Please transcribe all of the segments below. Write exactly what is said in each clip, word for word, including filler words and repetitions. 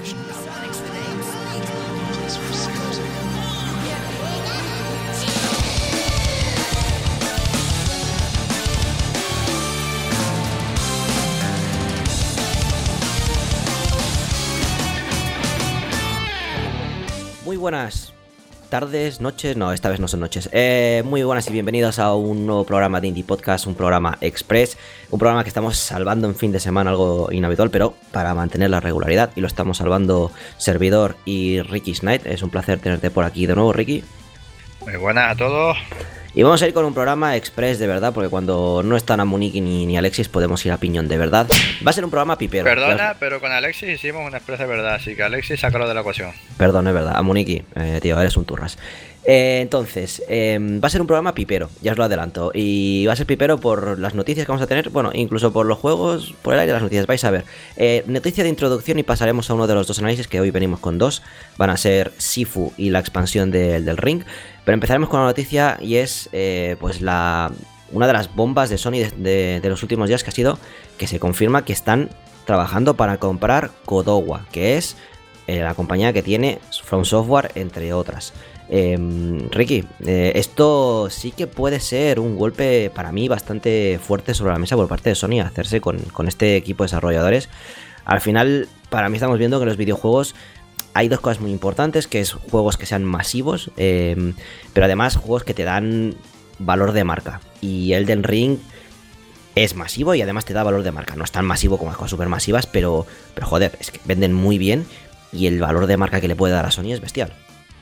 Muy buenas tardes, noches, no, esta vez no son noches. Eh, muy buenas y bienvenidos a un nuevo programa de Indie Podcast, un programa express, un programa que estamos salvando en fin de semana, algo inhabitual, pero para mantener la regularidad, y lo estamos salvando servidor y Ricky Knight. Es un placer tenerte por aquí de nuevo, Ricky. Muy buenas a todos. Y vamos a ir con un programa express de verdad, porque cuando no están Amuniki ni, ni Alexis podemos ir a piñón de verdad. Va a ser un programa pipero. Perdona, pero con Alexis hicimos una express de verdad, así que Alexis, sácalo de la ecuación. Perdón, es verdad. Amuniki, eh, tío, eres un turras. Eh, entonces, eh, va a ser un programa pipero, ya os lo adelanto. Y va a ser pipero por las noticias que vamos a tener, bueno, incluso por los juegos, por el aire de las noticias, vais a ver. Eh, noticia de introducción y pasaremos a uno de los dos análisis, que hoy venimos con dos. Van a ser Sifu y la expansión de, del Ring. Pero empezaremos con la noticia y es eh, pues la una de las bombas de Sony de, de, de los últimos días, que ha sido que se confirma que están trabajando para comprar Kodowa, que es eh, la compañía que tiene From Software, entre otras. Eh, Ricky, eh, esto sí que puede ser un golpe para mí bastante fuerte sobre la mesa por parte de Sony, hacerse con, con este equipo de desarrolladores. Al final, para mí estamos viendo que los videojuegos hay dos cosas muy importantes, que es juegos que sean masivos, eh, pero además juegos que te dan valor de marca. Y Elden Ring es masivo y además te da valor de marca. No es tan masivo como las cosas super masivas, pero, pero joder, es que venden muy bien y el valor de marca que le puede dar a Sony es bestial.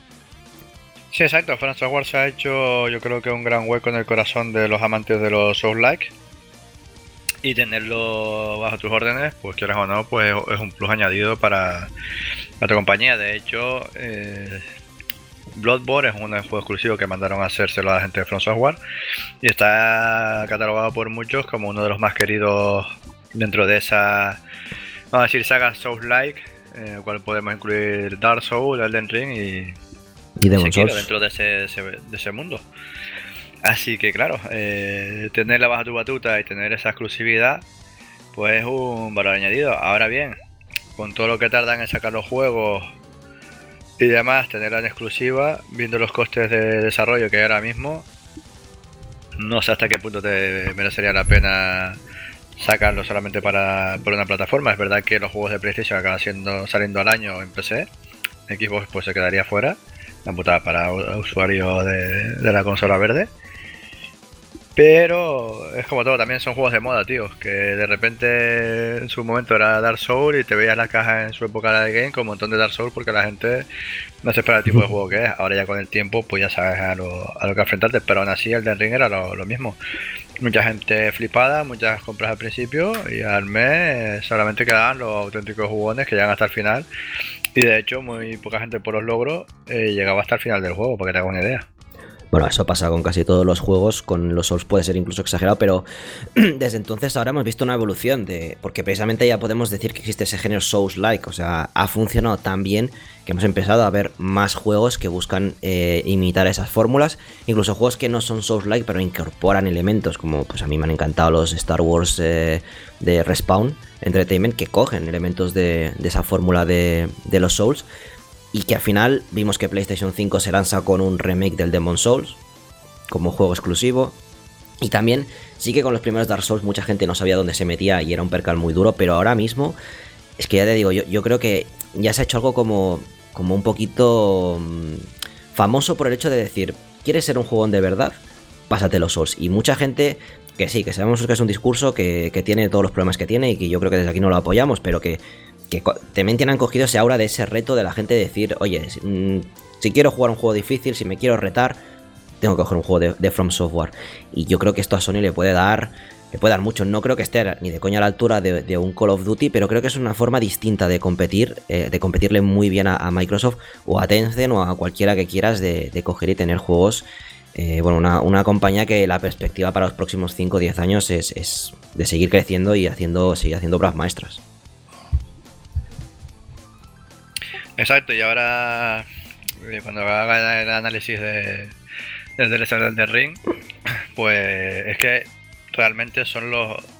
Sí, exacto. From Software se ha hecho, yo creo que un gran hueco en el corazón de los amantes de los Souls-like. Y tenerlo bajo tus órdenes, pues quieras o no, pues es un plus añadido para, para tu compañía. De hecho, eh, Bloodborne es un juego exclusivo que mandaron a hacérselo a la gente de From Software y está catalogado por muchos como uno de los más queridos dentro de esa, vamos a decir, saga Souls-like, en el cual podemos incluir Dark Souls, Elden Ring y, y Demon Souls dentro de ese, ese, de ese mundo. Así que claro, eh, tenerla bajo tu batuta y tener esa exclusividad, pues es un valor añadido. Ahora bien, con todo lo que tardan en sacar los juegos y demás, tenerla en exclusiva, viendo los costes de desarrollo que hay ahora mismo, no sé hasta qué punto te merecería la pena sacarlo solamente para por una plataforma. Es verdad que los juegos de PlayStation acaban siendo, saliendo al año en P C, Xbox pues se quedaría fuera, la putada para usuarios de, de la consola verde. Pero es como todo, también son juegos de moda, tío. Que de repente en su momento era Dark Souls y te veías la caja en su época de game con un montón de Dark Souls porque la gente no se espera el tipo de juego que es. Ahora ya con el tiempo pues ya sabes a lo, a lo que enfrentarte, pero aún así el Elden Ring era lo, lo mismo. Mucha gente flipada, muchas compras al principio y al mes solamente quedaban los auténticos jugones que llegan hasta el final. Y de hecho muy poca gente por los logros eh, llegaba hasta el final del juego, para que te hagas una idea. Bueno, eso pasa con casi todos los juegos, con los Souls puede ser incluso exagerado, pero desde entonces ahora hemos visto una evolución, de porque precisamente ya podemos decir que existe ese género Souls-like, o sea, ha funcionado tan bien que hemos empezado a ver más juegos que buscan eh, imitar esas fórmulas, incluso juegos que no son Souls-like pero incorporan elementos, como pues a mí me han encantado los Star Wars eh, de Respawn Entertainment, que cogen elementos de, de esa fórmula de, de los Souls. Y que al final vimos que PlayStation cinco se lanza con un remake del Demon Souls como juego exclusivo. Y también sí que con los primeros Dark Souls mucha gente no sabía dónde se metía y era un percal muy duro. Pero ahora mismo, es que ya te digo, yo, yo creo que ya se ha hecho algo como, como un poquito mmm, famoso por el hecho de decir, ¿quieres ser un juegón de verdad? Pásate los Souls. Y mucha gente, que sí, que sabemos que es un discurso que, que tiene todos los problemas que tiene y que yo creo que desde aquí no lo apoyamos, pero que... que también tienen cogido ese aura de ese reto de la gente de decir, oye, si, mmm, si quiero jugar un juego difícil, si me quiero retar, tengo que coger un juego de, de From Software. Y yo creo que esto a Sony le puede dar le puede dar mucho. No creo que esté ni de coña a la altura de, de un Call of Duty, pero creo que es una forma distinta de competir, eh, de competirle muy bien a, a Microsoft o a Tencent o a cualquiera que quieras de, de coger y tener juegos. Eh, bueno, una, una compañía que la perspectiva para los próximos cinco o diez años es, es de seguir creciendo y haciendo, seguir haciendo obras maestras. Exacto, y ahora cuando haga el análisis de, del D L C del Ring, pues es que realmente son los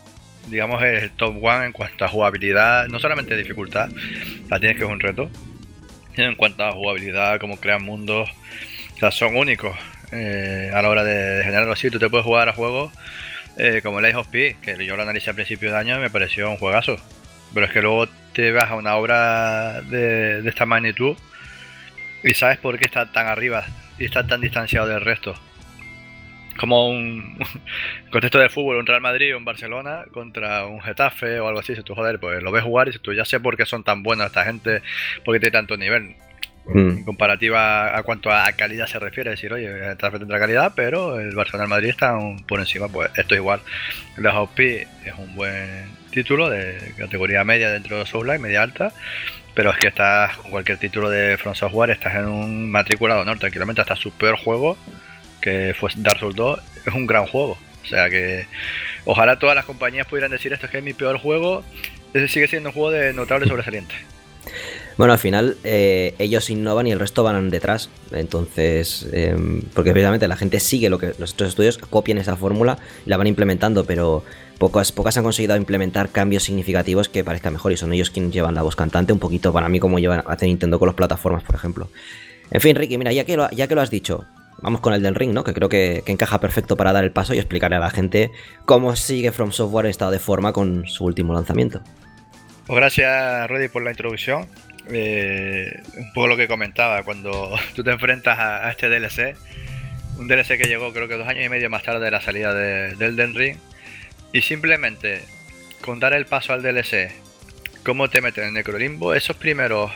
digamos, el top one en cuanto a jugabilidad, no solamente dificultad, la tienes que es un reto, sino en cuanto a jugabilidad, cómo crean mundos, o sea, son únicos eh, a la hora de, de generarlo así. Tú te puedes jugar a juegos eh, como Lies of P, que yo lo analicé a principios de año y me pareció un juegazo, pero es que luego te vas a una obra de, de esta magnitud y sabes por qué está tan arriba y está tan distanciado del resto. Como un contexto de fútbol, un Real Madrid o un Barcelona contra un Getafe o algo así. Si tú, joder, pues lo ves jugar y si tú ya sé por qué son tan buenos esta gente, porque tiene tanto nivel. Mm. En comparativa a cuanto a calidad se refiere, decir, oye, el Getafe tendrá calidad, pero el Barcelona y el Madrid están por encima. Pues esto es igual. El Lies of P es un buen título de categoría media dentro de Soulslike, media alta. Pero es que estás con cualquier título de From Software, estás en un matrícula de honor, tranquilamente, hasta su peor juego, que fue Dark Souls dos, es un gran juego. O sea que ojalá todas las compañías pudieran decir esto es que es mi peor juego, ese sigue siendo un juego de notable sobresaliente. Bueno, al final eh, ellos innovan y el resto van detrás. Entonces, eh, porque precisamente la gente sigue lo que los otros estudios copian esa fórmula y la van implementando, pero pocas, pocas han conseguido implementar cambios significativos que parezca mejor y son ellos quienes llevan la voz cantante un poquito para mí como llevan hace Nintendo con las plataformas, por ejemplo. En fin, Ricky, mira, ya que lo, ya que lo has dicho, vamos con el del Ring, ¿no? Que creo que, que encaja perfecto para dar el paso y explicarle a la gente cómo sigue From Software en estado de forma con su último lanzamiento. Pues gracias, Rudy, por la introducción. Eh, un poco lo que comentaba, cuando tú te enfrentas a, a este D L C, un D L C que llegó creo que dos años y medio más tarde de la salida de, del Elden Ring, y simplemente con dar el paso al D L C, cómo te meten en Necrolimbo, esos primeros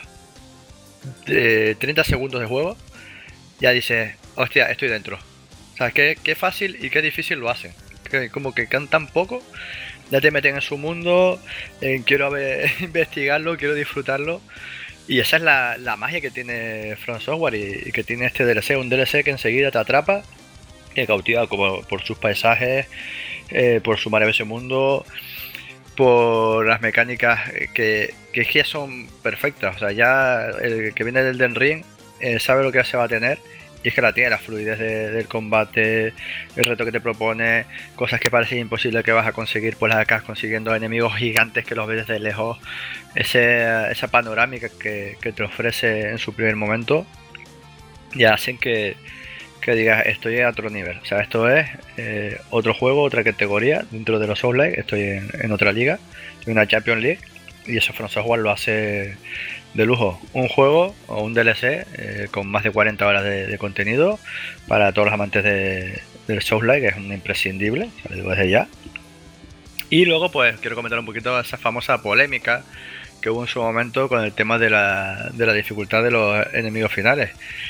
eh, treinta segundos de juego, ya dices, hostia, estoy dentro. O sea, qué, qué fácil y qué difícil lo hacen, que como que cantan poco, ya te meten en su mundo, eh, quiero ver, investigarlo, quiero disfrutarlo. Y esa es la, la magia que tiene From Software y, y que tiene este D L C, un D L C que enseguida te atrapa, te cautiva como por sus paisajes, eh, por su maravilloso mundo, por las mecánicas que, que es que ya son perfectas. O sea, ya el que viene del Elden Ring eh, sabe lo que se va a tener. Y es que la tiene, la fluidez de, del combate, el reto que te propone, cosas que parecen imposibles que vas a conseguir, pues las acabas consiguiendo, enemigos gigantes que los ves desde lejos, ese, esa panorámica que, que te ofrece en su primer momento, ya hacen que, que digas, estoy a otro nivel. O sea, esto es eh, otro juego, otra categoría dentro de los Souls-like, estoy en, en otra liga, en una Champions League, y eso From Software lo hace de lujo. Un juego o un D L C eh, con más de cuarenta horas de, de contenido para todos los amantes de, del Souls-like, es un imprescindible, lo digo desde ya. Y luego pues quiero comentar un poquito esa famosa polémica que hubo en su momento con el tema de la, de la dificultad de los enemigos finales.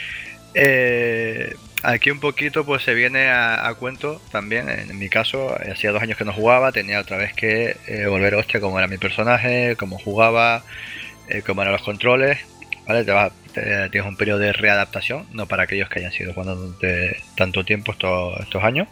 Eh, aquí un poquito pues se viene a, a cuento también. En mi caso, hacía dos años que no jugaba, tenía otra vez que eh, volver hostia cómo era mi personaje, cómo jugaba, eh, cómo eran los controles, ¿vale? Te vas, te, tienes un periodo de readaptación, no para aquellos que hayan sido jugando durante tanto tiempo estos, estos años.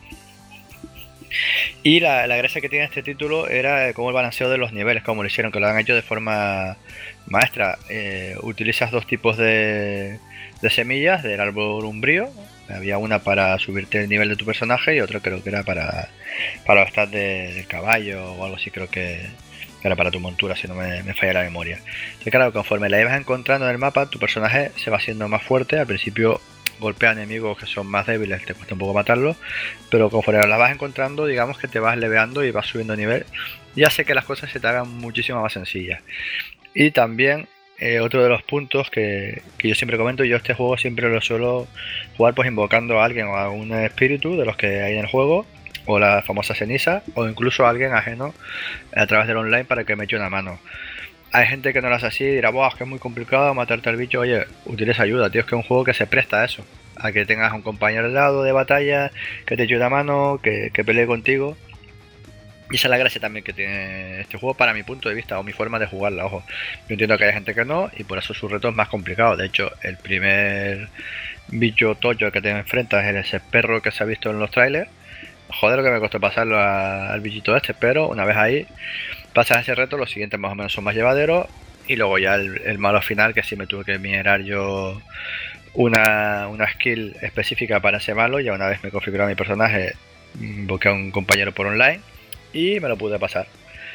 Y la, la gracia que tiene este título era como el balanceo de los niveles, como lo hicieron, que lo han hecho de forma maestra. Eh, utilizas dos tipos de, de semillas del árbol umbrío. Había una para subirte el nivel de tu personaje y otra creo que era para, para los stats de, del caballo o algo así, creo que era para tu montura, si no me, me falla la memoria. Entonces, claro, conforme la ibas encontrando en el mapa, tu personaje se va haciendo más fuerte. Al principio golpea enemigos que son más débiles, te cuesta un poco matarlos, pero conforme las vas encontrando, digamos que te vas leveando y vas subiendo nivel, y hace que las cosas se te hagan muchísimo más sencillas. Y también eh, otro de los puntos que, que yo siempre comento, yo este juego siempre lo suelo jugar pues invocando a alguien o a un espíritu de los que hay en el juego, o la famosa ceniza, o incluso a alguien ajeno a través del online para que me eche una mano. Hay gente que no lo hace así y dirá, wow, es que es muy complicado matarte al bicho. Oye, utiliza ayuda, tío, es que es un juego que se presta a eso, a que tengas un compañero al lado de batalla, que te eche una mano, que, que pelee contigo. Y esa es la gracia también que tiene este juego para mi punto de vista, o mi forma de jugarla, ojo. Yo entiendo que hay gente que no, y por eso su reto es más complicado. De hecho, el primer bicho tocho que te enfrentas es ese perro que se ha visto en los trailers. Joder, lo que me costó pasarlo a, al bichito este, pero una vez ahí pasas ese reto, los siguientes más o menos son más llevaderos. Y luego ya el, el malo final, que sí me tuve que mirar yo una, una skill específica para ese malo. Ya una vez me configuraba mi personaje, busqué a un compañero por online y me lo pude pasar.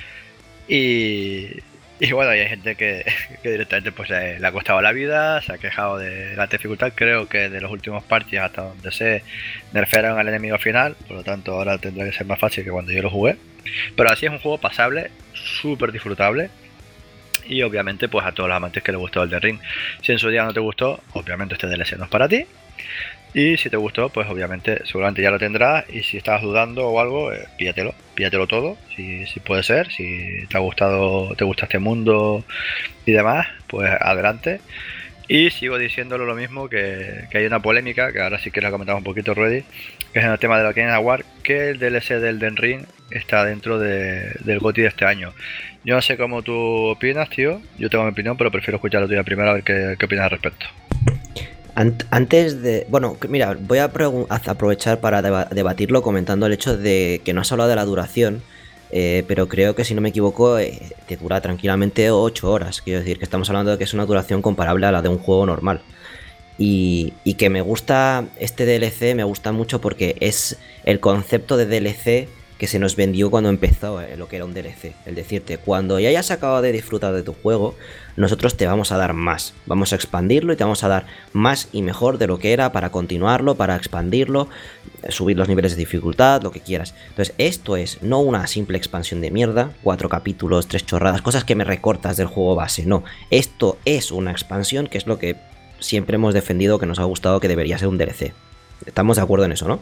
Y, y bueno, hay gente que, que directamente pues eh, le ha costado la vida, se ha quejado de la dificultad. Creo que de los últimos parches hasta donde se nerfearon al enemigo final, por lo tanto ahora tendrá que ser más fácil que cuando yo lo jugué. Pero así es un juego pasable, súper disfrutable. Y obviamente pues a todos los amantes que les gustó el Elden Ring. Si en su día no te gustó, obviamente este D L C no es para ti. Y si te gustó, pues obviamente seguramente ya lo tendrás. Y si estabas dudando o algo, eh, píllatelo, píllatelo todo, si, si puede ser. Si te ha gustado, te gusta este mundo y demás, pues adelante. Y sigo diciéndolo lo mismo, que, que hay una polémica, que ahora sí que la comentamos un poquito, Ruedi, que es en el tema de la Game Award, que el D L C del Elden Ring está dentro de, del GOTY de este año. Yo no sé cómo tú opinas, tío. Yo tengo mi opinión, pero prefiero escuchar la tuya primero a ver qué, qué opinas al respecto. Antes de... Bueno, mira, voy a aprovechar para deba debatirlo comentando el hecho de que no has hablado de la duración, eh, pero creo que si no me equivoco eh, te dura tranquilamente ocho horas. Quiero decir que estamos hablando de que es una duración comparable a la de un juego normal. Y, y que me gusta este D L C, me gusta mucho porque es el concepto de D L C que se nos vendió cuando empezó eh, lo que era un D L C. Es decirte, cuando ya hayas acabado de disfrutar de tu juego, nosotros te vamos a dar más. Vamos a expandirlo y te vamos a dar más y mejor de lo que era para continuarlo, para expandirlo, subir los niveles de dificultad, lo que quieras. Entonces, esto es no una simple expansión de mierda, cuatro capítulos, tres chorradas, cosas que me recortas del juego base. No, esto es una expansión, que es lo que siempre hemos defendido, que nos ha gustado, que debería ser un D L C. Estamos de acuerdo en eso, ¿no?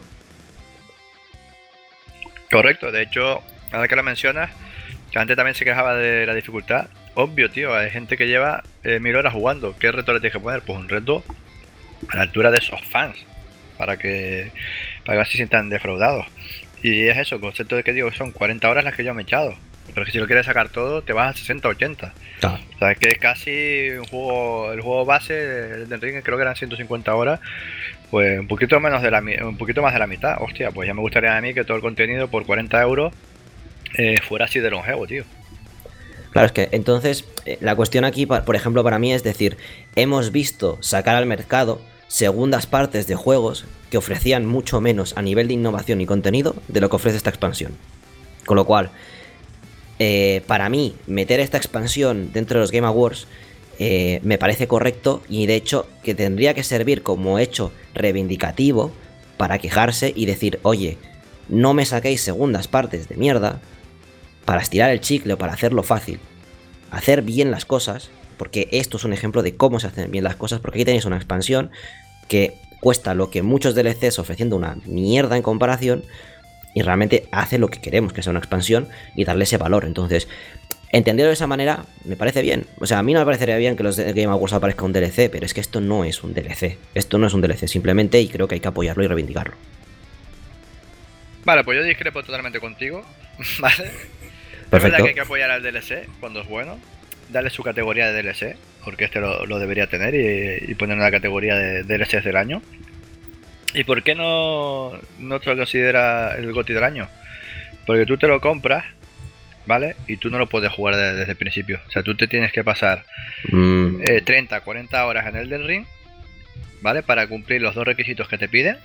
Correcto, de hecho, ahora que lo mencionas, que antes también se quejaba de la dificultad. Obvio, tío, hay gente que lleva eh, mil horas jugando. ¿Qué reto le tienes que poner? Pues un reto a la altura de esos fans, para que para que se sientan defraudados. Y es eso, el concepto de que digo, son cuarenta horas las que yo me he echado. Pero que si lo quieres sacar todo, te vas a sesenta, ochenta. Ah. O sea, es que es casi un juego, el juego base del Elden Ring, creo que eran ciento cincuenta horas. Pues un poquito menos de la un poquito más de la mitad. Hostia, pues ya me gustaría a mí que todo el contenido por cuarenta euros eh, fuera así de longevo, tío. Claro, es que entonces eh, la cuestión aquí, por ejemplo, para mí es decir, hemos visto sacar al mercado segundas partes de juegos que ofrecían mucho menos a nivel de innovación y contenido de lo que ofrece esta expansión. Con lo cual, eh, para mí, meter esta expansión dentro de los Game Awards eh, me parece correcto, y de hecho que tendría que servir como hecho reivindicativo para quejarse y decir, oye, no me saquéis segundas partes de mierda para estirar el chicle o para hacerlo fácil. Hacer bien las cosas, porque esto es un ejemplo de cómo se hacen bien las cosas, porque aquí tenéis una expansión que cuesta lo que muchos D L Cs ofreciendo una mierda en comparación, y realmente hace lo que queremos, que sea una expansión y darle ese valor. Entonces, entenderlo de esa manera me parece bien. O sea, a mí no me parecería bien que los Game Awards aparezca un D L C, pero es que esto no es un D L C. Esto no es un D L C simplemente, y creo que hay que apoyarlo y reivindicarlo. Vale, pues yo discrepo totalmente contigo, ¿vale? Perfecto. Es verdad que hay que apoyar al D L C cuando es bueno, darle su categoría de D L C, porque este lo, lo debería tener, y, y poner una categoría de D L Cs del año. ¿Y por qué no, no te lo considera el GOTY del año? Porque tú te lo compras, ¿vale? Y tú no lo puedes jugar desde, desde el principio. O sea, tú te tienes que pasar mm. eh, treinta, cuarenta horas en el Elden Ring, ¿vale? Para cumplir los dos requisitos que te piden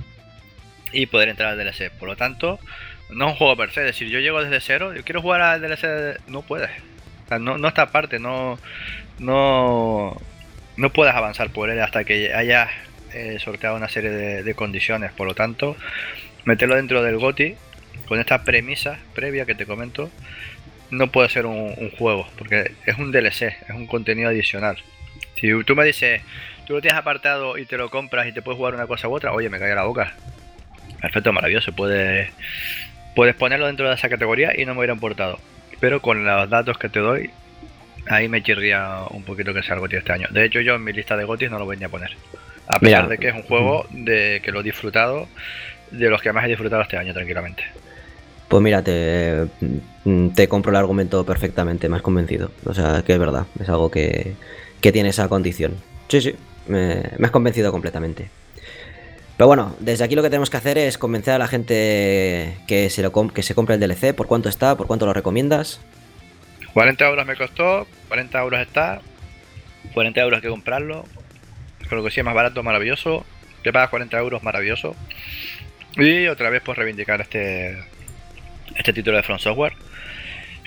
y poder entrar al D L C. Por lo tanto, no es un juego per se. Es decir, yo llego desde cero, yo quiero jugar al D L C, no puedes. O sea, no, no está aparte, no, no, no puedes avanzar por él hasta que hayas eh, sorteado una serie de, de condiciones. Por lo tanto, meterlo dentro del GOTY con esta premisa previa que te comento no puede ser un, un juego, porque es un D L C, es un contenido adicional. Si tú me dices, tú lo tienes apartado y te lo compras y te puedes jugar una cosa u otra, oye, me cae la boca. Perfecto, maravilloso, puedes, puedes ponerlo dentro de esa categoría y no me hubiera importado. Pero con los datos que te doy, ahí me chirría un poquito que sea el GOTY este año. De hecho, yo en mi lista de GOTYs no lo venía a poner, a pesar Mira. de que es un juego de que lo he disfrutado, de los que más he disfrutado este año tranquilamente. Pues mira, te, te compro el argumento perfectamente, me has convencido. O sea, que es verdad, es algo que, que tiene esa condición. Sí, sí, me, me has convencido completamente. Pero bueno, desde aquí lo que tenemos que hacer es convencer a la gente que se, lo que se compre el D L C. ¿Por cuánto está? ¿Por cuánto lo recomiendas? cuarenta euros me costó, cuarenta euros está, cuarenta euros hay que comprarlo. Creo que sí es más barato, maravilloso. Que pagas cuarenta euros, maravilloso. Y otra vez pues reivindicar este... este título de From Software,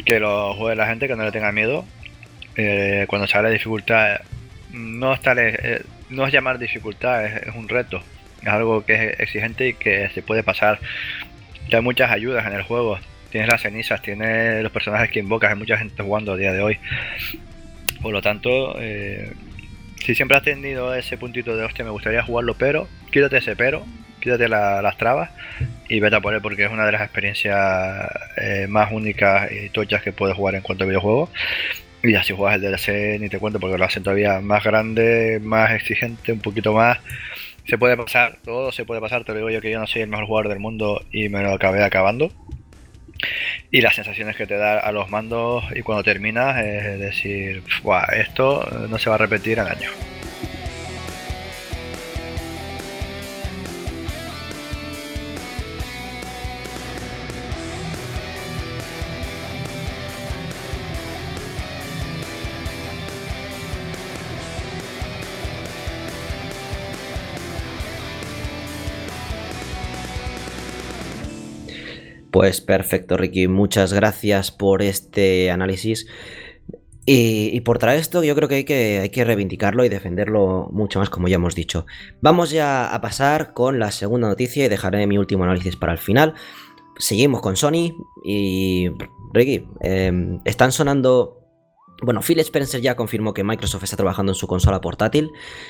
que lo juegue la gente, que no le tenga miedo. Eh, cuando se habla de dificultad, no, está, eh, no es llamar dificultad, es, es un reto. Es algo que es exigente y que se puede pasar. Hay muchas ayudas en el juego. Tienes las cenizas, tienes los personajes que invocas, hay mucha gente jugando a día de hoy. Por lo tanto, eh, si siempre has tenido ese puntito de hostia, me gustaría jugarlo, pero quítate ese pero, quítate la, las trabas y vete a por él, porque es una de las experiencias eh, más únicas y tochas que puedes jugar en cuanto a videojuegos. Y ya si juegas el D L C ni te cuento, porque lo hacen todavía más grande, más exigente, un poquito más. Se puede pasar, todo se puede pasar, te lo digo yo, que yo no soy el mejor jugador del mundo y me lo acabé acabando. Y las sensaciones que te da a los mandos y cuando terminas es decir, esto no se va a repetir en años. Pues perfecto, Ricky. Muchas gracias por este análisis. Y, y por traer esto, yo creo que hay, que hay que reivindicarlo y defenderlo mucho más, como ya hemos dicho. Vamos ya a pasar con la segunda noticia y dejaré mi último análisis para el final. Seguimos con Sony y Ricky, eh, están sonando... Bueno, Phil Spencer ya confirmó que Microsoft está trabajando en su consola portátil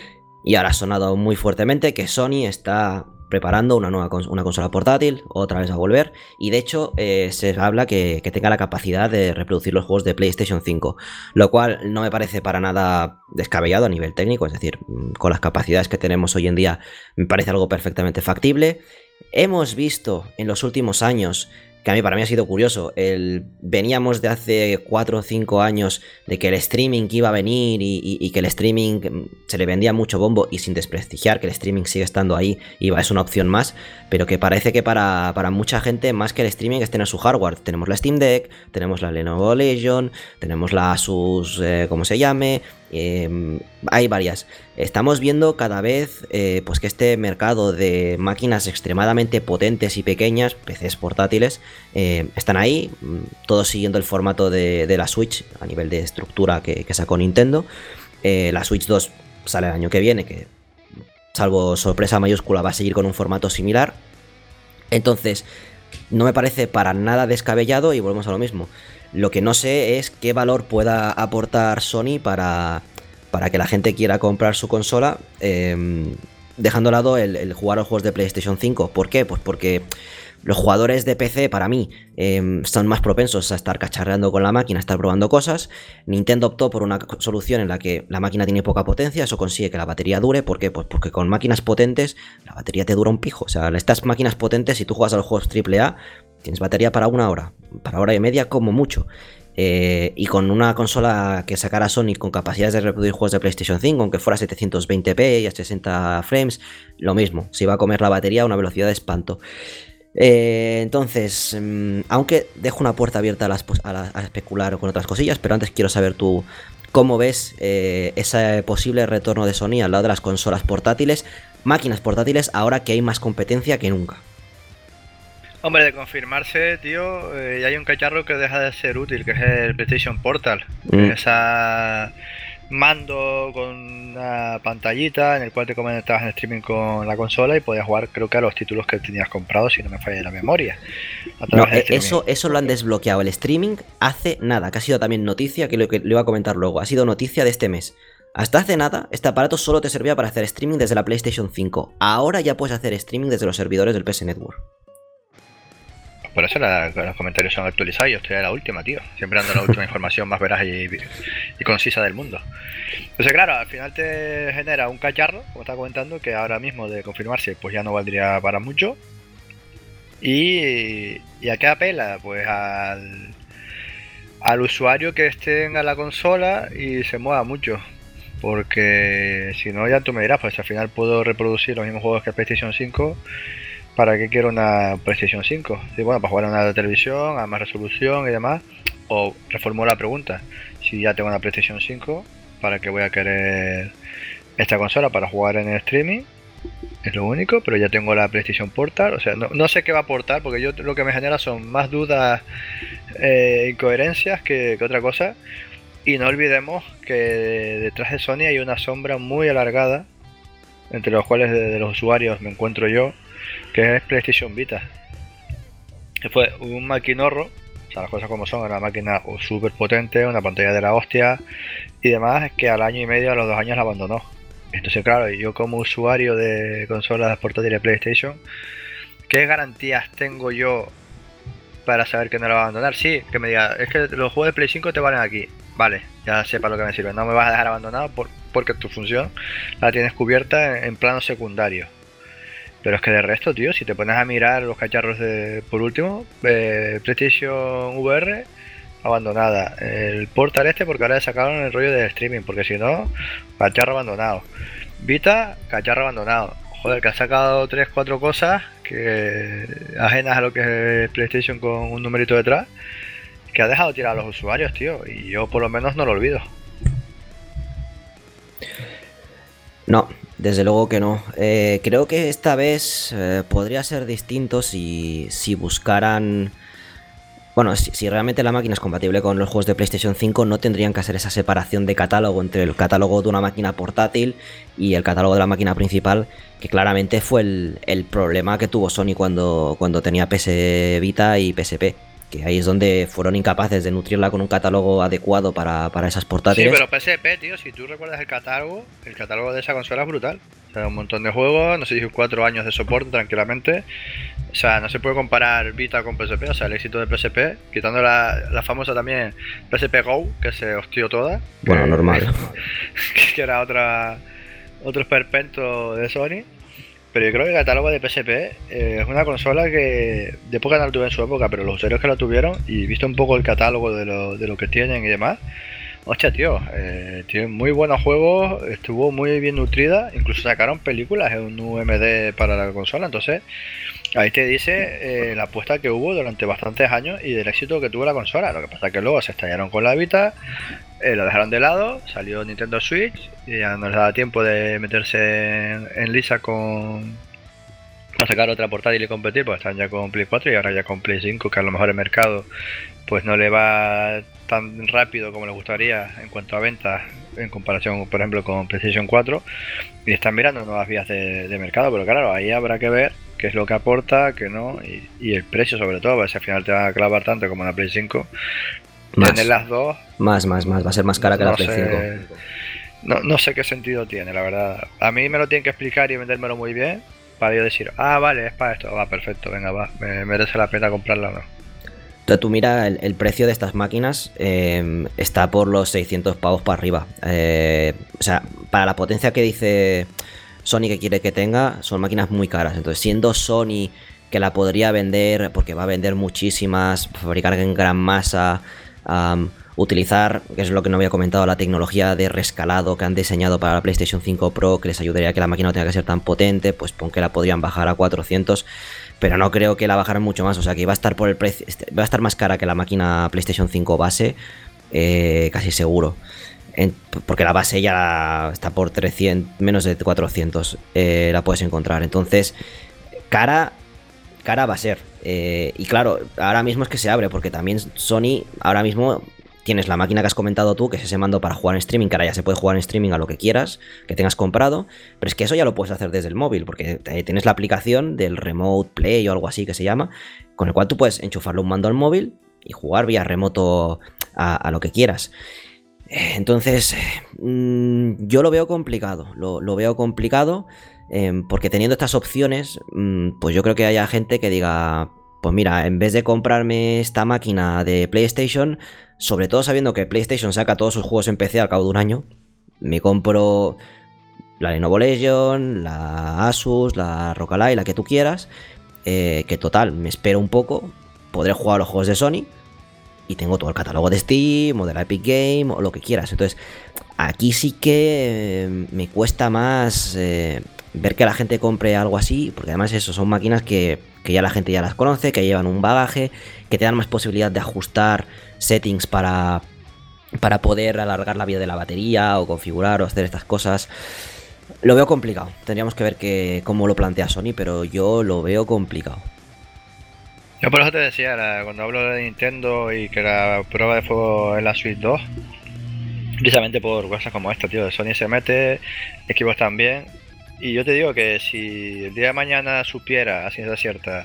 y ahora ha sonado muy fuertemente que Sony está preparando una nueva cons una consola portátil, otra vez a volver, y de hecho eh, se habla que, que tenga la capacidad de reproducir los juegos de PlayStation cinco, lo cual no me parece para nada descabellado a nivel técnico, es decir, con las capacidades que tenemos hoy en día me parece algo perfectamente factible. Hemos visto en los últimos años, que a mí para mí ha sido curioso, el, veníamos de hace cuatro o cinco años de que el streaming iba a venir y, y, y que el streaming se le vendía mucho bombo, y sin desprestigiar que el streaming sigue estando ahí y va, es una opción más, pero que parece que para, para mucha gente más que el streaming es tener su hardware. Tenemos la Steam Deck, tenemos la Lenovo Legion, tenemos la Asus, eh, como se llame, eh, hay varias. Estamos viendo cada vez eh, pues que este mercado de máquinas extremadamente potentes y pequeñas, P Cs portátiles, eh, están ahí, todos siguiendo el formato de, de la Switch a nivel de estructura que, que sacó Nintendo. Eh, la Switch dos sale el año que viene, que salvo sorpresa mayúscula va a seguir con un formato similar. Entonces no me parece para nada descabellado y volvemos a lo mismo. Lo que no sé es qué valor pueda aportar Sony para, para que la gente quiera comprar su consola, eh, dejando a lado el, el jugar a los juegos de PlayStation cinco. ¿Por qué? Pues porque los jugadores de P C, para mí, eh, son más propensos a estar cacharreando con la máquina, a estar probando cosas. Nintendo optó por una solución en la que la máquina tiene poca potencia, eso consigue que la batería dure. ¿Por qué? Pues porque con máquinas potentes la batería te dura un pijo. O sea, estas máquinas potentes, si tú juegas a los juegos triple A, tienes batería para una hora, para hora y media como mucho. Eh, y con una consola que sacara Sony con capacidades de reproducir juegos de PlayStation cinco, aunque fuera setecientos veinte p y a sesenta frames, lo mismo, se iba a comer la batería a una velocidad de espanto. Eh, entonces, mmm, aunque dejo una puerta abierta a, las, a, la, a especular con otras cosillas, pero antes quiero saber tú cómo ves eh, ese posible retorno de Sony al lado de las consolas portátiles, máquinas portátiles, ahora que hay más competencia que nunca. Hombre, de confirmarse, tío, eh, ya hay un cacharro que deja de ser útil, que es el PlayStation Portal. Mm. Esa mando con una pantallita en el cual te conectabas en streaming con la consola y podías jugar, creo que a los títulos que tenías comprados, si no me falla la memoria. No, eso, eso lo han desbloqueado el streaming hace nada, que ha sido también noticia, que lo, que lo iba a comentar luego, ha sido noticia de este mes. Hasta hace nada, este aparato solo te servía para hacer streaming desde la PlayStation cinco. Ahora ya puedes hacer streaming desde los servidores del P S Network. Por eso la, los comentarios son actualizados. Yo estoy a la última, tío. Siempre dando la última información más veraz y, y concisa del mundo. Entonces, claro, al final te genera un cacharro, como estaba comentando, que ahora mismo de confirmarse, pues ya no valdría para mucho. ¿Y, y a qué apela? Pues al, al usuario que tenga la consola y se mueva mucho. Porque si no, ya tú me dirás, pues al final puedo reproducir los mismos juegos que el PlayStation cinco. ¿Para qué quiero una PlayStation cinco? Sí, bueno, para jugar a una televisión, a más resolución y demás. O reformulo la pregunta. Si ya tengo una PlayStation cinco, ¿para qué voy a querer esta consola? ¿Para jugar en el streaming? Es lo único, pero ya tengo la PlayStation Portal. O sea, no, no sé qué va a aportar, porque yo lo que me genera son más dudas e eh, incoherencias que, que otra cosa. Y no olvidemos que detrás de Sony hay una sombra muy alargada, entre los cuales de, de los usuarios me encuentro yo, que es PlayStation Vita. Que fue un maquinorro, o sea, las cosas como son, una máquina súper potente, una pantalla de la hostia y demás, que al año y medio, a los dos años la abandonó. Entonces, claro, yo como usuario de consolas portátiles PlayStation, ¿qué garantías tengo yo para saber que no la va a abandonar? Sí, que me diga, es que los juegos de Play cinco te valen aquí. Vale, ya sé para lo que me sirve. No me vas a dejar abandonado por, porque tu función la tienes cubierta en, en plano secundario. Pero es que de resto, tío, si te pones a mirar los cacharros de, por último, eh, PlayStation V R abandonada, el Portal este porque ahora le sacaron el rollo de streaming, porque si no, cacharro abandonado. Vita, cacharro abandonado. Joder, que ha sacado tres cuatro cosas que ajenas a lo que es PlayStation con un numerito detrás, que ha dejado tirar a los usuarios, tío, y yo por lo menos no lo olvido. No, desde luego que no. Eh, creo que esta vez eh, podría ser distinto si, si buscaran... Bueno, si, si realmente la máquina es compatible con los juegos de PlayStation cinco, no tendrían que hacer esa separación de catálogo entre el catálogo de una máquina portátil y el catálogo de la máquina principal, que claramente fue el, el problema que tuvo Sony cuando, cuando tenía P S Vita y P S P. Que ahí es donde fueron incapaces de nutrirla con un catálogo adecuado para, para esas portátiles. Sí, pero P S P, tío, si tú recuerdas el catálogo, el catálogo de esa consola es brutal. O sea, un montón de juegos, no sé si cuatro años de soporte tranquilamente. O sea, no se puede comparar Vita con P S P, o sea, el éxito de P S P, quitando la, la famosa también P S P Go, que se hostió toda. Bueno, que, normal. Que era otra otro esperpento de Sony. Pero yo creo que el catálogo de P S P eh, es una consola que de poca no la tuve en su época, pero los usuarios que la tuvieron y visto un poco el catálogo de lo, de lo que tienen y demás, hostia, tío, eh, tiene muy buenos juegos, estuvo muy bien nutrida, incluso sacaron películas en un U M D para la consola, entonces ahí te dice eh, la apuesta que hubo durante bastantes años y del éxito que tuvo la consola. Lo que pasa es que luego se estallaron con la Vita, eh, lo dejaron de lado, salió Nintendo Switch y ya no les daba tiempo de meterse en, en lisa con a sacar otra portátil y competir, pues están ya con Play cuatro y ahora ya con Play cinco, que a lo mejor el mercado pues no le va tan rápido como le gustaría en cuanto a ventas en comparación, por ejemplo, con PlayStation cuatro, y están mirando nuevas vías de, de mercado, pero claro, ahí habrá que ver qué es lo que aporta, qué no, y, y el precio sobre todo, porque si al final te va a clavar tanto como en la Play cinco, más, tener las dos... Más, más, más, va a ser más cara que no la Play sé, cinco. No, no sé qué sentido tiene, la verdad. A mí me lo tienen que explicar y vendérmelo muy bien, para yo decir, ah, vale, es para esto, va, perfecto, venga, va, me merece la pena comprarla o no. Entonces tú mira, el, el precio de estas máquinas eh, está por los seiscientos pavos para arriba. Eh, o sea, para la potencia que dice Sony que quiere que tenga, son máquinas muy caras. Entonces, siendo Sony que la podría vender, porque va a vender muchísimas, fabricar en gran masa, um, utilizar, que es lo que no había comentado, la tecnología de rescalado que han diseñado para la PlayStation cinco Pro, que les ayudaría a que la máquina no tenga que ser tan potente, pues pon que la podrían bajar a cuatrocientos, pero no creo que la bajaran mucho más, o sea que va a estar por el precio, va a estar más cara que la máquina PlayStation cinco base, eh, casi seguro. En, porque la base ya está por trescientos, menos de cuatrocientos, eh, la puedes encontrar. Entonces, cara, cara va a ser. Eh, y claro, ahora mismo es que se abre, porque también Sony, ahora mismo tienes la máquina que has comentado tú, que es ese mando para jugar en streaming, que ahora ya se puede jugar en streaming a lo que quieras, que tengas comprado, pero es que eso ya lo puedes hacer desde el móvil, porque tienes la aplicación del Remote Play o algo así que se llama, con el cual tú puedes enchufarle un mando al móvil y jugar vía remoto a, a lo que quieras. Entonces, mmm, yo lo veo complicado, lo, lo veo complicado, eh, porque teniendo estas opciones, mmm, pues yo creo que haya gente que diga, pues mira, en vez de comprarme esta máquina de PlayStation, sobre todo sabiendo que PlayStation saca todos sus juegos en P C al cabo de un año, me compro la Lenovo Legion, la Asus, la R O G Ally, la que tú quieras, eh, que total, me espero un poco, podré jugar a los juegos de Sony, y tengo todo el catálogo de Steam o de la Epic Game o lo que quieras. Entonces, aquí sí que eh, me cuesta más eh, ver que la gente compre algo así, porque además eso son máquinas que, que ya la gente ya las conoce, que llevan un bagaje, que te dan más posibilidad de ajustar settings para, para poder alargar la vida de la batería o configurar o hacer estas cosas. Lo veo complicado. Tendríamos que ver que, cómo lo plantea Sony, pero yo lo veo complicado. Yo por eso te decía, la- cuando hablo de Nintendo y que la prueba de fuego es la Switch dos, precisamente por cosas como esta, tío, de Sony se mete, Xbox también, y yo te digo que si el día de mañana supiera, a ciencia cierta,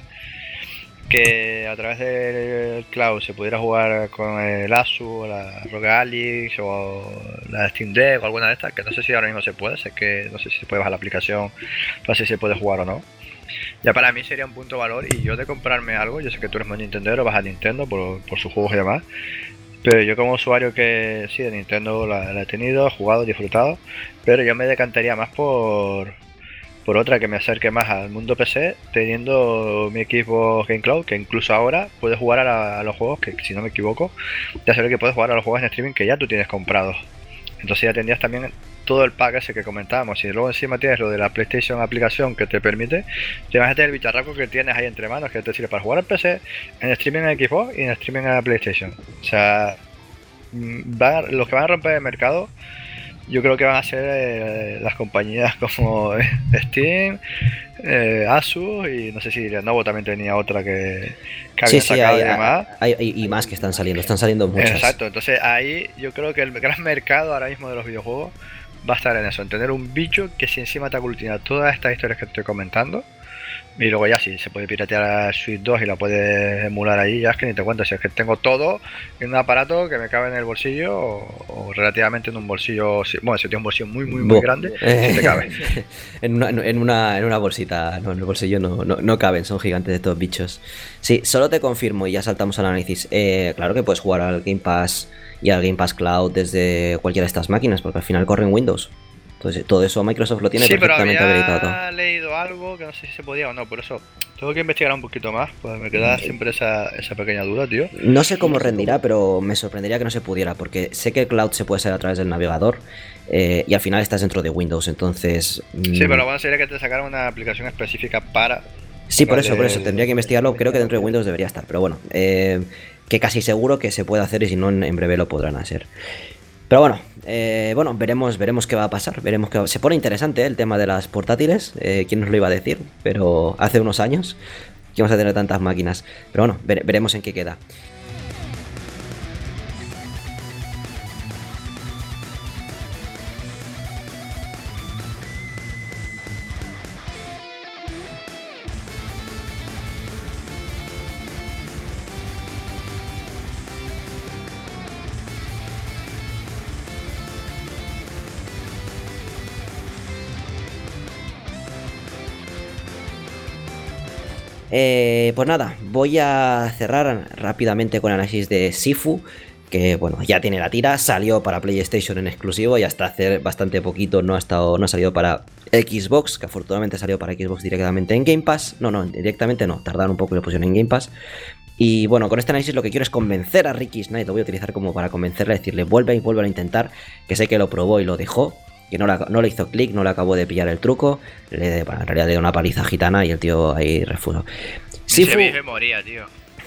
que a través del cloud se pudiera jugar con el Asus, la R O G Ally o la Steam Deck o alguna de estas, que no sé si ahora mismo se puede, sé que no sé si se puede bajar la aplicación para si se puede jugar o no. Ya para mí sería un punto de valor y yo de comprarme algo, yo sé que tú eres muy Nintendero, vas a Nintendo por, por sus juegos y demás, pero yo como usuario que sí, de Nintendo la, la he tenido, he jugado, disfrutado, pero yo me decantaría más por, por otra que me acerque más al mundo P C, teniendo mi Xbox Game Cloud, que incluso ahora puedes jugar a, la- a los juegos, que si no me equivoco, ya sé que puedes jugar a los juegos en streaming que ya tú tienes comprados. Entonces ya tendrías también todo el pack ese que comentábamos. Y luego encima tienes lo de la PlayStation aplicación que te permite, te vas a tener el bicharraco que tienes ahí entre manos, que te sirve para jugar al P C, en streaming en Xbox y en streaming en la PlayStation. O sea, mm, va- los que van a romper el mercado, yo creo que van a ser eh, las compañías como Steam, eh, Asus y no sé si Lenovo también tenía otra que, que Sí, había sí, sacado hay, y demás. hay- hay- y más que están saliendo, están saliendo muchas. Exacto, entonces ahí yo creo que el gran mercado ahora mismo de los videojuegos va a estar en eso, en tener un bicho que si encima te aglutina todas estas historias que estoy comentando, y luego ya si se puede piratear a Switch dos y la puedes emular ahí, ya es que ni te cuento, si es que tengo todo en un aparato que me cabe en el bolsillo o, o relativamente en un bolsillo, si- bueno, si tienes un bolsillo muy muy muy Buh. grande, si te cabe. en, una, en, una, en una bolsita, no, en el bolsillo no, no, no caben, son gigantes estos bichos. Sí, solo te confirmo y ya saltamos al análisis. Eh, claro que puedes jugar al Game Pass y al Game Pass Cloud desde cualquiera de estas máquinas, porque al final corren Windows. Entonces, todo eso Microsoft lo tiene Sí, pero perfectamente habilitado. había leído algo que no sé si se podía o no, por eso tengo que investigar un poquito más, pues me queda siempre esa, esa pequeña duda, tío. No sé cómo rendirá, pero me sorprendería que no se pudiera, porque sé que el cloud se puede hacer a través del navegador eh, y al final estás dentro de Windows, entonces... Sí, mm, pero bueno, sería que te sacaran una aplicación específica para... Sí, por eso, por sacarle eso, el- tendría que investigarlo, creo que dentro de Windows debería estar, pero bueno, eh, que casi seguro que se puede hacer y si no en, en breve lo podrán hacer. Pero bueno, eh, bueno, veremos, veremos qué va a pasar, veremos qué va- se pone interesante, eh, el tema de las portátiles, eh, quién nos lo iba a decir, pero hace unos años que vamos a tener tantas máquinas, pero bueno, vere- veremos en qué queda. Eh, pues nada, voy a cerrar rápidamente con el análisis de Sifu, que bueno, ya tiene la tira, salió para PlayStation en exclusivo y hasta hace bastante poquito no ha estado, no ha salido para Xbox, que afortunadamente salió para Xbox directamente en Game Pass. No, no, directamente no, tardaron un poco y lo pusieron en Game Pass. Y bueno, con este análisis lo que quiero es convencer a Ricky Knight, lo voy a utilizar como para convencerle, decirle vuelve y vuelve a intentar, que sé que lo probó y lo dejó, que no, la- no le hizo clic, no le acabó de pillar el truco, le, bueno, en realidad le dio una paliza gitana y el tío ahí refusó. Ese Sifu, viejo moría, tío.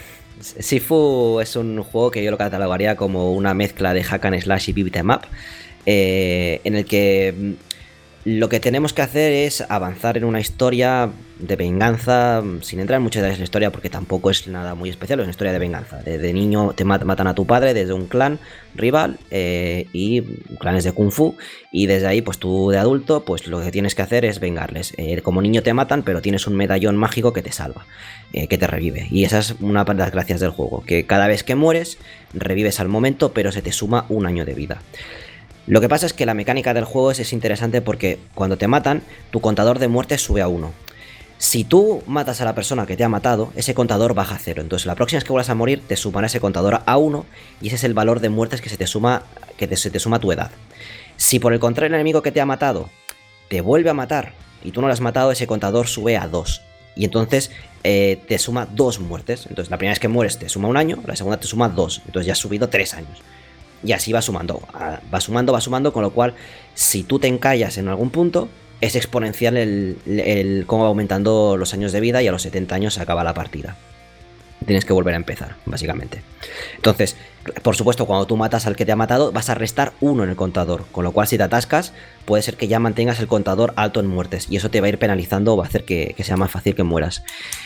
Sifu es un juego que yo lo catalogaría como una mezcla de hack and slash y beat 'em up, eh, en el que mm, lo que tenemos que hacer es avanzar en una historia de venganza, mm, sin entrar en muchos detalles de la historia porque tampoco es nada muy especial, es una historia de venganza. De, de niño te mat- matan a tu padre desde un clan rival eh, y clanes de kung fu, y desde ahí pues tú de adulto pues lo que tienes que hacer es vengarles. Eh, como niño te matan pero tienes un medallón mágico que te salva, eh, que te revive, y esa es una de las gracias del juego, que cada vez que mueres revives al momento pero se te suma un año de vida. Lo que pasa es que la mecánica del juego es, es interesante porque cuando te matan, tu contador de muertes sube a uno. Si tú matas a la persona que te ha matado, ese contador baja a cero. Entonces la próxima vez que vuelvas a morir, te sumará ese contador a uno y ese es el valor de muertes que se te suma, que te- se te suma a tu edad. Si por el contrario el enemigo que te ha matado te vuelve a matar y tú no lo has matado, ese contador sube a dos. Y entonces eh, te suma dos muertes. Entonces la primera vez que mueres te suma un año, la segunda te suma dos. Entonces ya has subido tres años. Y así va sumando, ah, va sumando, va sumando, con lo cual, si tú te encallas en algún punto, es exponencial el, el cómo va aumentando los años de vida y a los setenta años se acaba la partida. Tienes que volver a empezar, básicamente. Entonces, por supuesto, cuando tú matas al que te ha matado, vas a restar uno en el contador. Con lo cual, si te atascas, puede ser que ya mantengas el contador alto en muertes. Y eso te va a ir penalizando o va a hacer que, que sea más fácil que mueras.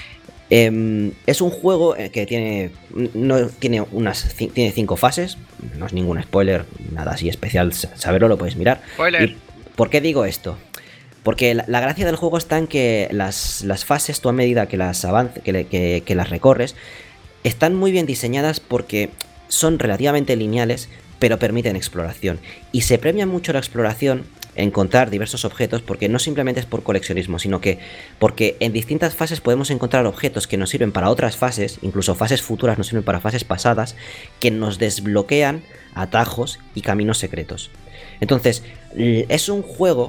Eh, es un juego que tiene no tiene unas tiene cinco fases. No es ningún spoiler, nada así especial. Saberlo lo puedes mirar. Spoiler. ¿Y por qué digo esto? Porque la, la gracia del juego está en que las, las fases, tú a medida que las avances, que, que, que las recorres, están muy bien diseñadas porque son relativamente lineales, pero permiten exploración. Y se premia mucho la exploración, encontrar diversos objetos, porque no simplemente es por coleccionismo, sino que porque en distintas fases podemos encontrar objetos que nos sirven para otras fases, incluso fases futuras nos sirven para fases pasadas, que nos desbloquean atajos y caminos secretos. Entonces, es un juego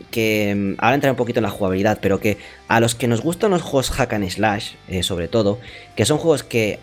que ahora entraré un poquito en la jugabilidad, pero que a los que nos gustan los juegos hack and slash, eh, sobre todo, que son juegos que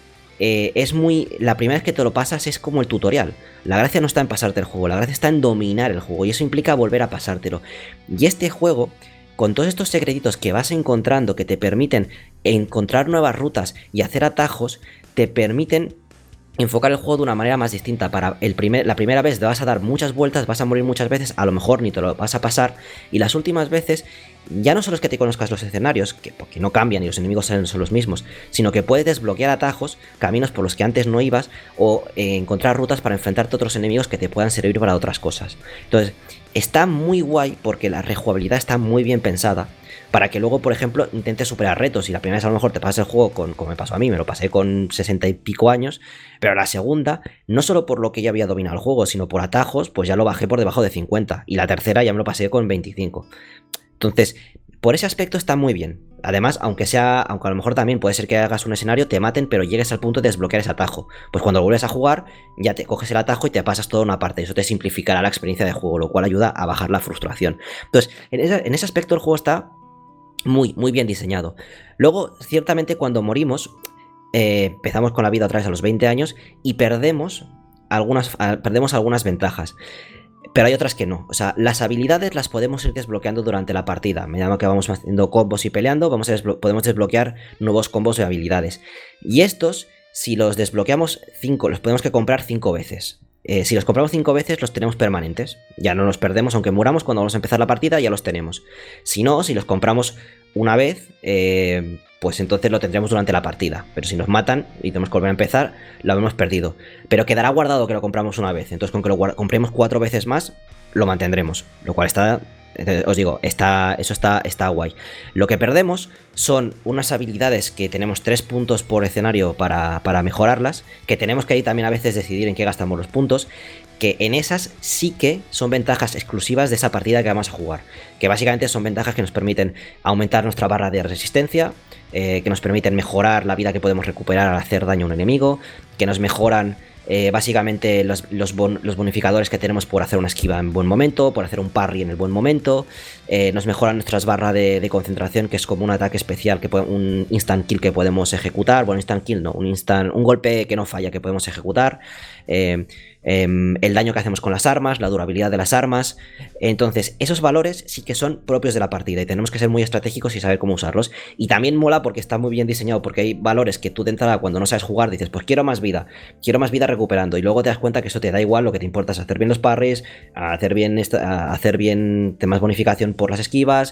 eh, es muy... la primera vez que te lo pasas es como el tutorial. La gracia no está en pasarte el juego, la gracia está en dominar el juego, y eso implica volver a pasártelo. Y este juego, con todos estos secretitos que vas encontrando, que te permiten encontrar nuevas rutas y hacer atajos, te permiten enfocar el juego de una manera más distinta. Para el primer, la primera vez te vas a dar muchas vueltas, vas a morir muchas veces, a lo mejor ni te lo vas a pasar, y las últimas veces ya no solo es que te conozcas los escenarios, que porque no cambian y los enemigos son los mismos, sino que puedes desbloquear atajos, caminos por los que antes no ibas, o eh, encontrar rutas para enfrentarte a otros enemigos que te puedan servir para otras cosas. Entonces, está muy guay porque la rejugabilidad está muy bien pensada, para que luego, por ejemplo, intentes superar retos. Y la primera vez a lo mejor te pasas el juego con, como me pasó a mí, me lo pasé con sesenta y pico años, pero la segunda, no solo por lo que ya había dominado el juego, sino por atajos, pues ya lo bajé por debajo de cincuenta, y la tercera ya me lo pasé con veinticinco. Entonces, por ese aspecto está muy bien. Además, aunque sea, aunque a lo mejor también puede ser que hagas un escenario, te maten, pero llegues al punto de desbloquear ese atajo. Pues cuando lo vuelves a jugar, ya te coges el atajo y te pasas toda una parte. Eso te simplificará la experiencia de juego, lo cual ayuda a bajar la frustración. Entonces, en ese, en ese aspecto el juego está muy, muy bien diseñado. Luego, ciertamente, cuando morimos, eh, empezamos con la vida otra vez a los veinte años y perdemos algunas, perdemos algunas ventajas. Pero hay otras que no. O sea, las habilidades las podemos ir desbloqueando durante la partida. Me llama que vamos haciendo combos y peleando, vamos a desblo- podemos desbloquear nuevos combos de habilidades. Y estos, si los desbloqueamos cinco, los podemos que comprar cinco veces. Eh, si los compramos cinco veces, los tenemos permanentes. Ya no los perdemos, aunque muramos, cuando vamos a empezar la partida ya los tenemos. Si no, si los compramos una vez, eh, pues entonces lo tendremos durante la partida. Pero si nos matan y tenemos que volver a empezar, lo hemos perdido. Pero quedará guardado que lo compramos una vez. Entonces con que lo compremos cuatro veces más, lo mantendremos. Lo cual está... Os digo, está, eso está, está guay. Lo que perdemos son unas habilidades que tenemos tres puntos por escenario para, para mejorarlas, que tenemos que ahí también a veces decidir en qué gastamos los puntos, que en esas sí que son ventajas exclusivas de esa partida que vamos a jugar, que básicamente son ventajas que nos permiten aumentar nuestra barra de resistencia, eh, que nos permiten mejorar la vida que podemos recuperar al hacer daño a un enemigo, que nos mejoran Eh, básicamente los, los, bon, los bonificadores que tenemos por hacer una esquiva en buen momento, por hacer un parry en el buen momento, eh, nos mejoran nuestras barras de, de concentración, que es como un ataque especial, que puede, un instant kill que podemos ejecutar, bueno, instant kill no, un, instant, un golpe que no falla que podemos ejecutar, eh, eh, el daño que hacemos con las armas, la durabilidad de las armas. Entonces esos valores sí que son propios de la partida y tenemos que ser muy estratégicos y saber cómo usarlos. Y también mola porque está muy bien diseñado, porque hay valores que tú de entrada, cuando no sabes jugar, dices, pues quiero más vida, quiero más vida recuperando, y luego te das cuenta que eso te da igual, lo que te importa es hacer bien los parries, hacer bien, esta, hacer bien temas bonificación por las esquivas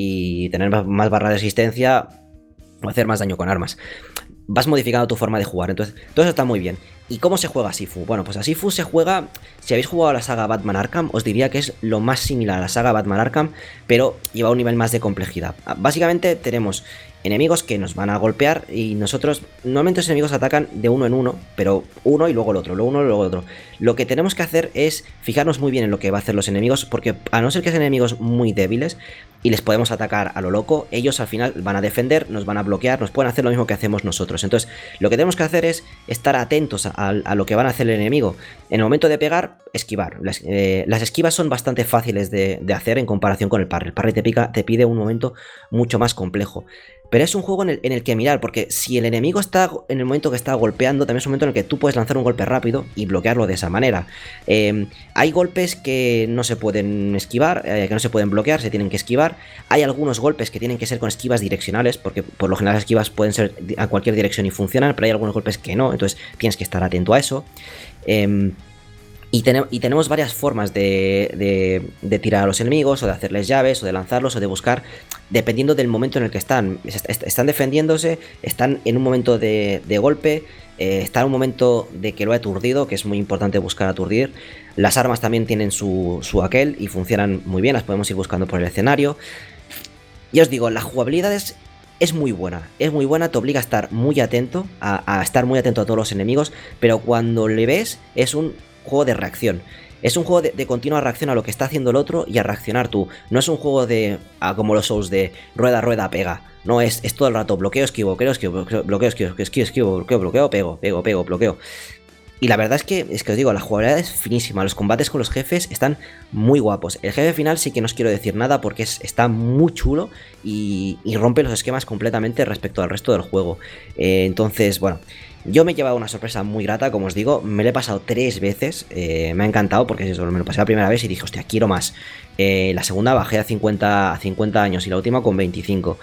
y tener más, más barra de resistencia o hacer más daño con armas. Vas modificando tu forma de jugar, entonces todo eso está muy bien. ¿Y cómo se juega Sifu? Bueno, pues a Sifu se juega, si habéis jugado a la saga Batman Arkham, os diría que es lo más similar a la saga Batman Arkham, pero lleva un nivel más de complejidad. Básicamente tenemos enemigos que nos van a golpear y nosotros, normalmente los enemigos atacan de uno en uno, pero uno y luego el otro, luego uno y luego el otro. Lo que tenemos que hacer es fijarnos muy bien en lo que va a hacer los enemigos, porque a no ser que sean enemigos muy débiles y les podemos atacar a lo loco, ellos al final van a defender, nos van a bloquear, nos pueden hacer lo mismo que hacemos nosotros. Entonces lo que tenemos que hacer es estar atentos a, a lo que van a hacer el enemigo. En el momento de pegar, esquivar. Las, eh, las esquivas son bastante fáciles de, de hacer en comparación con el parry. El parry te, pica, te pide un momento mucho más complejo. pero es un juego en el, en el que mirar, porque si el enemigo está en el momento que está golpeando, también es un momento en el que tú puedes lanzar un golpe rápido y bloquearlo de esa manera. Eh, hay golpes que no se pueden esquivar, eh, que no se pueden bloquear, se tienen que esquivar. Hay algunos golpes que tienen que ser con esquivas direccionales, porque por lo general las esquivas pueden ser a cualquier dirección y funcionan, pero hay algunos golpes que no, entonces tienes que estar atento a eso. Eh, Y, ten y tenemos varias formas de, de, de tirar a los enemigos, o de hacerles llaves, o de lanzarlos, o de buscar, dependiendo del momento en el que están. Est están defendiéndose, están en un momento de, de golpe, eh, están en un momento de que lo ha aturdido, que es muy importante buscar aturdir. Las armas también tienen su, su aquel y funcionan muy bien, las podemos ir buscando por el escenario. Ya os digo, la jugabilidad es... Es muy buena, es muy buena, te obliga a estar muy atento, a, a estar muy atento a todos los enemigos, pero cuando le ves es un juego de reacción. Es un juego de, de continua reacción a lo que está haciendo el otro y a reaccionar tú. No es un juego de, a, como los Souls, de rueda, rueda, pega. No, es, es todo el rato bloqueo, esquivo, bloqueo, esquivo, bloqueo, esquivo, esquivo, esquivo, bloqueo, bloqueo, pego, pego, pego, bloqueo. Y la verdad es que, es que os digo, la jugabilidad es finísima, los combates con los jefes están muy guapos. El jefe final sí que no os quiero decir nada porque es, está muy chulo y, y rompe los esquemas completamente respecto al resto del juego. Eh, entonces, bueno, yo me he llevado una sorpresa muy grata, como os digo, me lo he pasado tres veces, eh, me ha encantado porque eso, me lo pasé la primera vez y dije, hostia, quiero más. Eh, la segunda bajé a cincuenta, a cincuenta años y la última con veinticinco.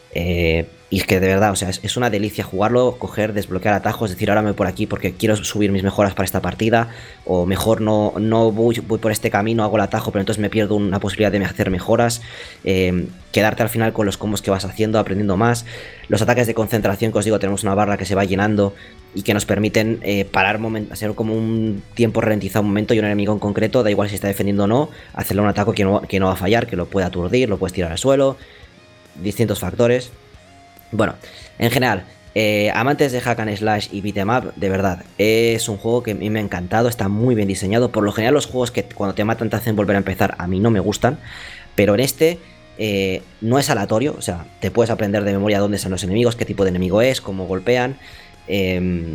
Eh, y es que de verdad, o sea, es, es una delicia jugarlo, coger, desbloquear atajos, decir ahora me voy por aquí porque quiero subir mis mejoras para esta partida, o mejor no, no voy, voy por este camino, hago el atajo, pero entonces me pierdo una posibilidad de hacer mejoras, eh, quedarte al final con los combos que vas haciendo, aprendiendo más, los ataques de concentración que os digo, tenemos una barra que se va llenando y que nos permiten eh, parar, moment, hacer como un tiempo ralentizado un momento y un enemigo en concreto, da igual si está defendiendo o no, hacerle un ataque que no, que no va a fallar, que lo puede aturdir, lo puedes tirar al suelo, distintos factores. Bueno, en general, eh, amantes de Hack and Slash y Beat'em Up, de verdad, es un juego que a mí me ha encantado, está muy bien diseñado. Por lo general los juegos que cuando te matan te hacen volver a empezar, a mí no me gustan, pero en este eh, no es aleatorio, o sea, te puedes aprender de memoria dónde están los enemigos, qué tipo de enemigo es, cómo golpean, eh,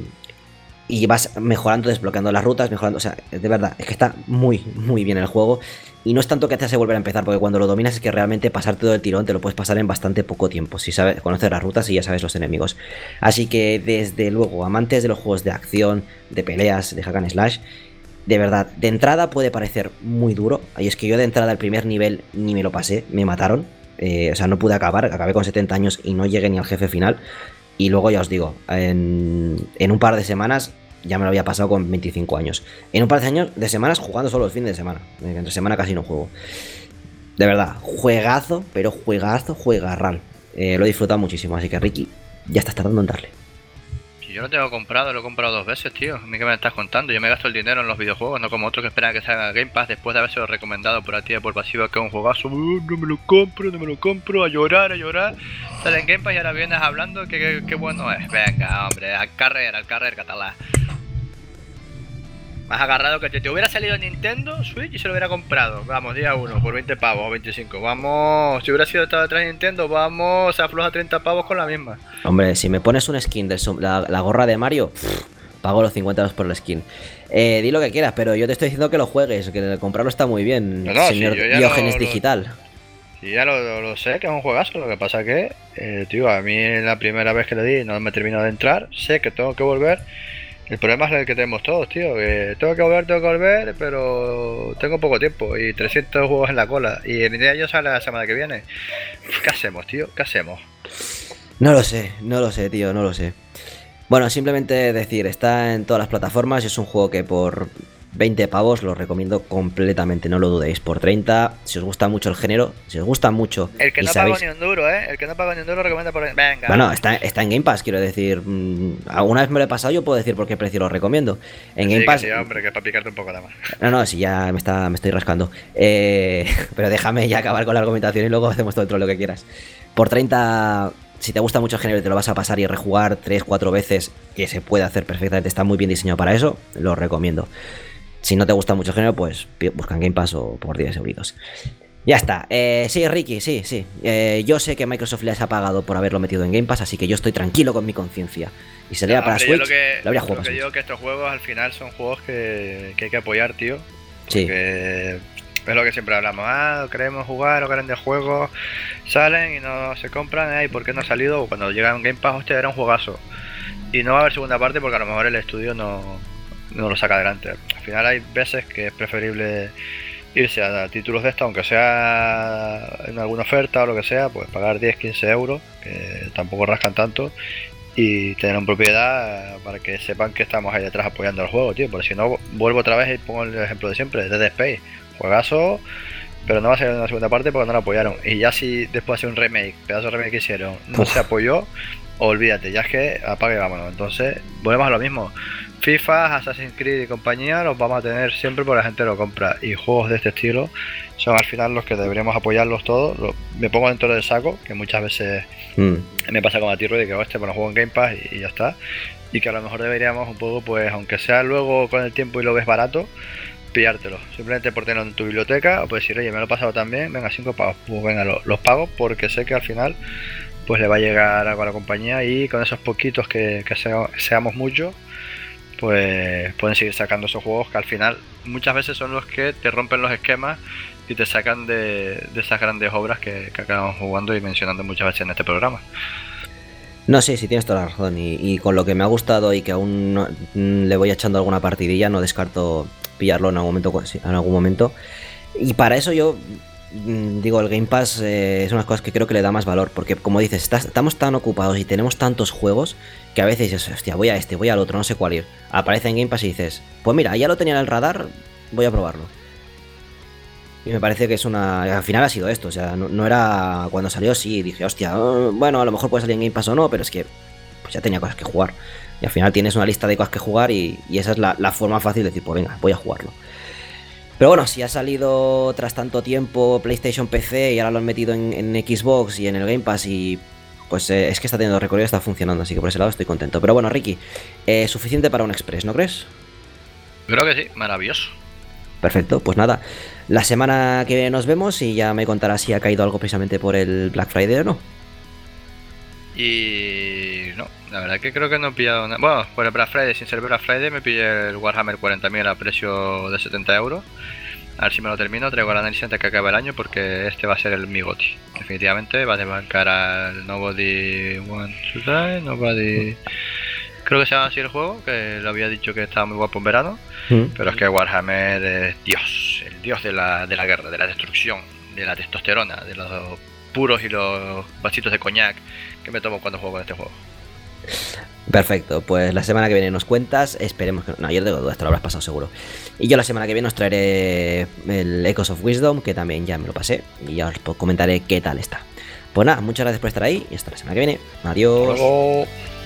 y vas mejorando, desbloqueando las rutas, mejorando, o sea, de verdad, es que está muy, muy bien el juego. Y no es tanto que te hace volver a empezar, porque cuando lo dominas es que realmente pasarte todo el tirón te lo puedes pasar en bastante poco tiempo, si sabes, conoces las rutas y ya sabes los enemigos. Así que desde luego, amantes de los juegos de acción, de peleas, de hack and slash, de verdad, de entrada puede parecer muy duro. Y es que yo de entrada al primer nivel ni me lo pasé, me mataron. Eh, o sea, no pude acabar, acabé con setenta años y no llegué ni al jefe final. Y luego ya os digo, en, en un par de semanas ya me lo había pasado con veinticinco años. En un par de años de semanas jugando solo el fin de semana. Entre semana casi no juego. De verdad, juegazo, pero juegazo, juegarral. Eh, lo he disfrutado muchísimo, así que Ricky, ya estás tardando en darle. Si yo lo tengo comprado, lo he comprado dos veces, tío. A mí que me estás contando. Yo me gasto el dinero en los videojuegos, no como otros que esperan que salga Game Pass después de haberse recomendado por activa y por pasiva que es un juegazo. Uh, no me lo compro, no me lo compro, a llorar, a llorar. Sale en Game Pass y ahora vienes hablando que, que, que bueno es. Venga, hombre, al carrer, al carrer catalán. Más agarrado que te, te hubiera salido en Nintendo Switch y se lo hubiera comprado. Vamos, día uno, por veinte pavos o veinticinco. Vamos, si hubiera sido estado detrás de Nintendo, vamos, se afloja treinta pavos con la misma. Hombre, si me pones un skin de la, la gorra de Mario, pff, pago los cincuenta euros por el skin. Eh, di lo que quieras, pero yo te estoy diciendo que lo juegues, que comprarlo está muy bien, no, no, señor si Diógenes lo, Digital. Sí, ya lo, lo, lo sé, que es un juegazo. Lo que pasa que, eh, tío, a mí la primera vez que le di no me terminó de entrar. Sé que tengo que volver. El problema es el que tenemos todos, tío, que tengo que volver, tengo que volver, pero tengo poco tiempo y trescientos juegos en la cola. Y el día yo sale la semana que viene. ¿Qué hacemos, tío? ¿Qué hacemos? No lo sé, no lo sé, tío, no lo sé. Bueno, simplemente decir, está en todas las plataformas y es un juego que por veinte pavos lo recomiendo completamente, no lo dudéis. Por treinta, si os gusta mucho el género, si os gusta mucho. El que no sabéis... paga ni un duro, ¿eh? El que no paga ni un duro recomienda por... Venga. Bueno, está, está en Game Pass, quiero decir. Alguna vez me lo he pasado, yo puedo decir por qué precio lo recomiendo. En sí, Game Pass. Que sí, hombre, que es para picarte un poco la mano. No, no, si ya me, está, me estoy rascando. Eh, pero déjame ya acabar con la argumentación y luego hacemos todo otro lo que quieras. Por treinta. Si te gusta mucho el género y te lo vas a pasar y rejugar tres cuatro veces, que se puede hacer perfectamente, está muy bien diseñado para eso, lo recomiendo. Si no te gusta mucho el género, pues busca en Game Pass o por diez euritos. Ya está. Eh, sí, Ricky, sí, sí. Eh, yo sé que Microsoft les ha pagado por haberlo metido en Game Pass, así que yo estoy tranquilo con mi conciencia. Y sería no, para hombre, Switch, lo que, lo habría jugado. Lo que digo que estos juegos al final son juegos que, que hay que apoyar, tío. Sí. Porque es lo que siempre hablamos, ah, queremos jugar los grandes juegos, salen y no se compran, ¿eh? ¿Y por qué no ha salido? Cuando llega un Game Pass, hostia, era un juegazo. Y no va a haber segunda parte porque a lo mejor el estudio no, no lo saca adelante. Al final hay veces que es preferible irse a títulos de esto, aunque sea en alguna oferta o lo que sea, pues pagar diez, quince euros, que tampoco rascan tanto, y tener en propiedad para que sepan que estamos ahí detrás apoyando el juego, tío. Porque si no, vuelvo otra vez y pongo el ejemplo de siempre, Dead Space, juegazo, pero no va a ser una segunda parte porque no lo apoyaron. Y ya si después de hacer un remake, pedazo de remake que hicieron, no Uf. se apoyó, olvídate, ya es que apague y vámonos. Entonces, volvemos a lo mismo. FIFA, Assassin's Creed y compañía los vamos a tener siempre porque la gente lo compra. Y juegos de este estilo son al final los que deberíamos apoyarlos todos. Lo, me pongo dentro del saco, que muchas veces mm. me pasa como a ti, Rudy, que este, bueno, juego en Game Pass y, y ya está. Y que a lo mejor deberíamos un poco, pues, aunque sea luego con el tiempo y lo ves barato, pillártelo. Simplemente por tenerlo en tu biblioteca, o puedes decir, oye, me lo he pasado también, venga, cinco pagos. Pues venga, lo, los pago porque sé que al final pues le va a llegar algo a la compañía y con esos poquitos que, que sea, seamos muchos, pues pueden seguir sacando esos juegos que al final muchas veces son los que te rompen los esquemas y te sacan de, de esas grandes obras que, que acabamos jugando y mencionando muchas veces en este programa. No, sí, sí, tienes toda la razón. Y, y con lo que me ha gustado y que aún no, le voy echando alguna partidilla, no descarto pillarlo en algún momento. En algún momento. Y para eso yo digo, el Game Pass eh, es una cosa que creo que le da más valor. Porque como dices, está, estamos tan ocupados y tenemos tantos juegos que a veces dices, hostia, voy a este, voy al otro, no sé cuál ir. Aparece en Game Pass y dices, pues mira, ya lo tenía en el radar, voy a probarlo. Y me parece que es una... Al final ha sido esto, o sea, no, no era... Cuando salió sí, dije, hostia, oh, bueno, a lo mejor puede salir en Game Pass o no, pero es que pues ya tenía cosas que jugar. Y al final tienes una lista de cosas que jugar y, y esa es la, la forma fácil de decir, pues venga, voy a jugarlo. Pero bueno, si ha salido tras tanto tiempo PlayStation, P C y ahora lo han metido en, en Xbox y en el Game Pass y... Pues eh, es que está teniendo recorrido y está funcionando, así que por ese lado estoy contento. Pero bueno, Ricky, eh, suficiente para un Express, ¿no crees? Creo que sí, maravilloso. Perfecto, pues nada, la semana que viene nos vemos y ya me contarás si ha caído algo precisamente por el Black Friday o no. Y no, la verdad que creo que no he pillado nada. Bueno, por el Black Friday, sin ser Black Friday, me pillé el Warhammer cuarenta mil a precio de setenta euros. A ver si me lo termino, traigo el análisis antes que acabe el año porque este va a ser el mi GOTY. Definitivamente va a desbancar al Nobody Want to Die, Nobody... Creo que se llama así el juego, que lo había dicho que estaba muy guapo en verano. Mm. Pero es que Warhammer es Dios, el dios de la, de la guerra, de la destrucción, de la testosterona, de los puros y los vasitos de coñac que me tomo cuando juego con este juego. Perfecto, pues la semana que viene nos cuentas, esperemos que... No, yo tengo dudas, te lo habrás pasado seguro. Y yo la semana que viene os traeré el Echoes of Wisdom, que también ya me lo pasé, y ya os comentaré qué tal está. Pues nada, muchas gracias por estar ahí, y hasta la semana que viene. Adiós. Hasta luego.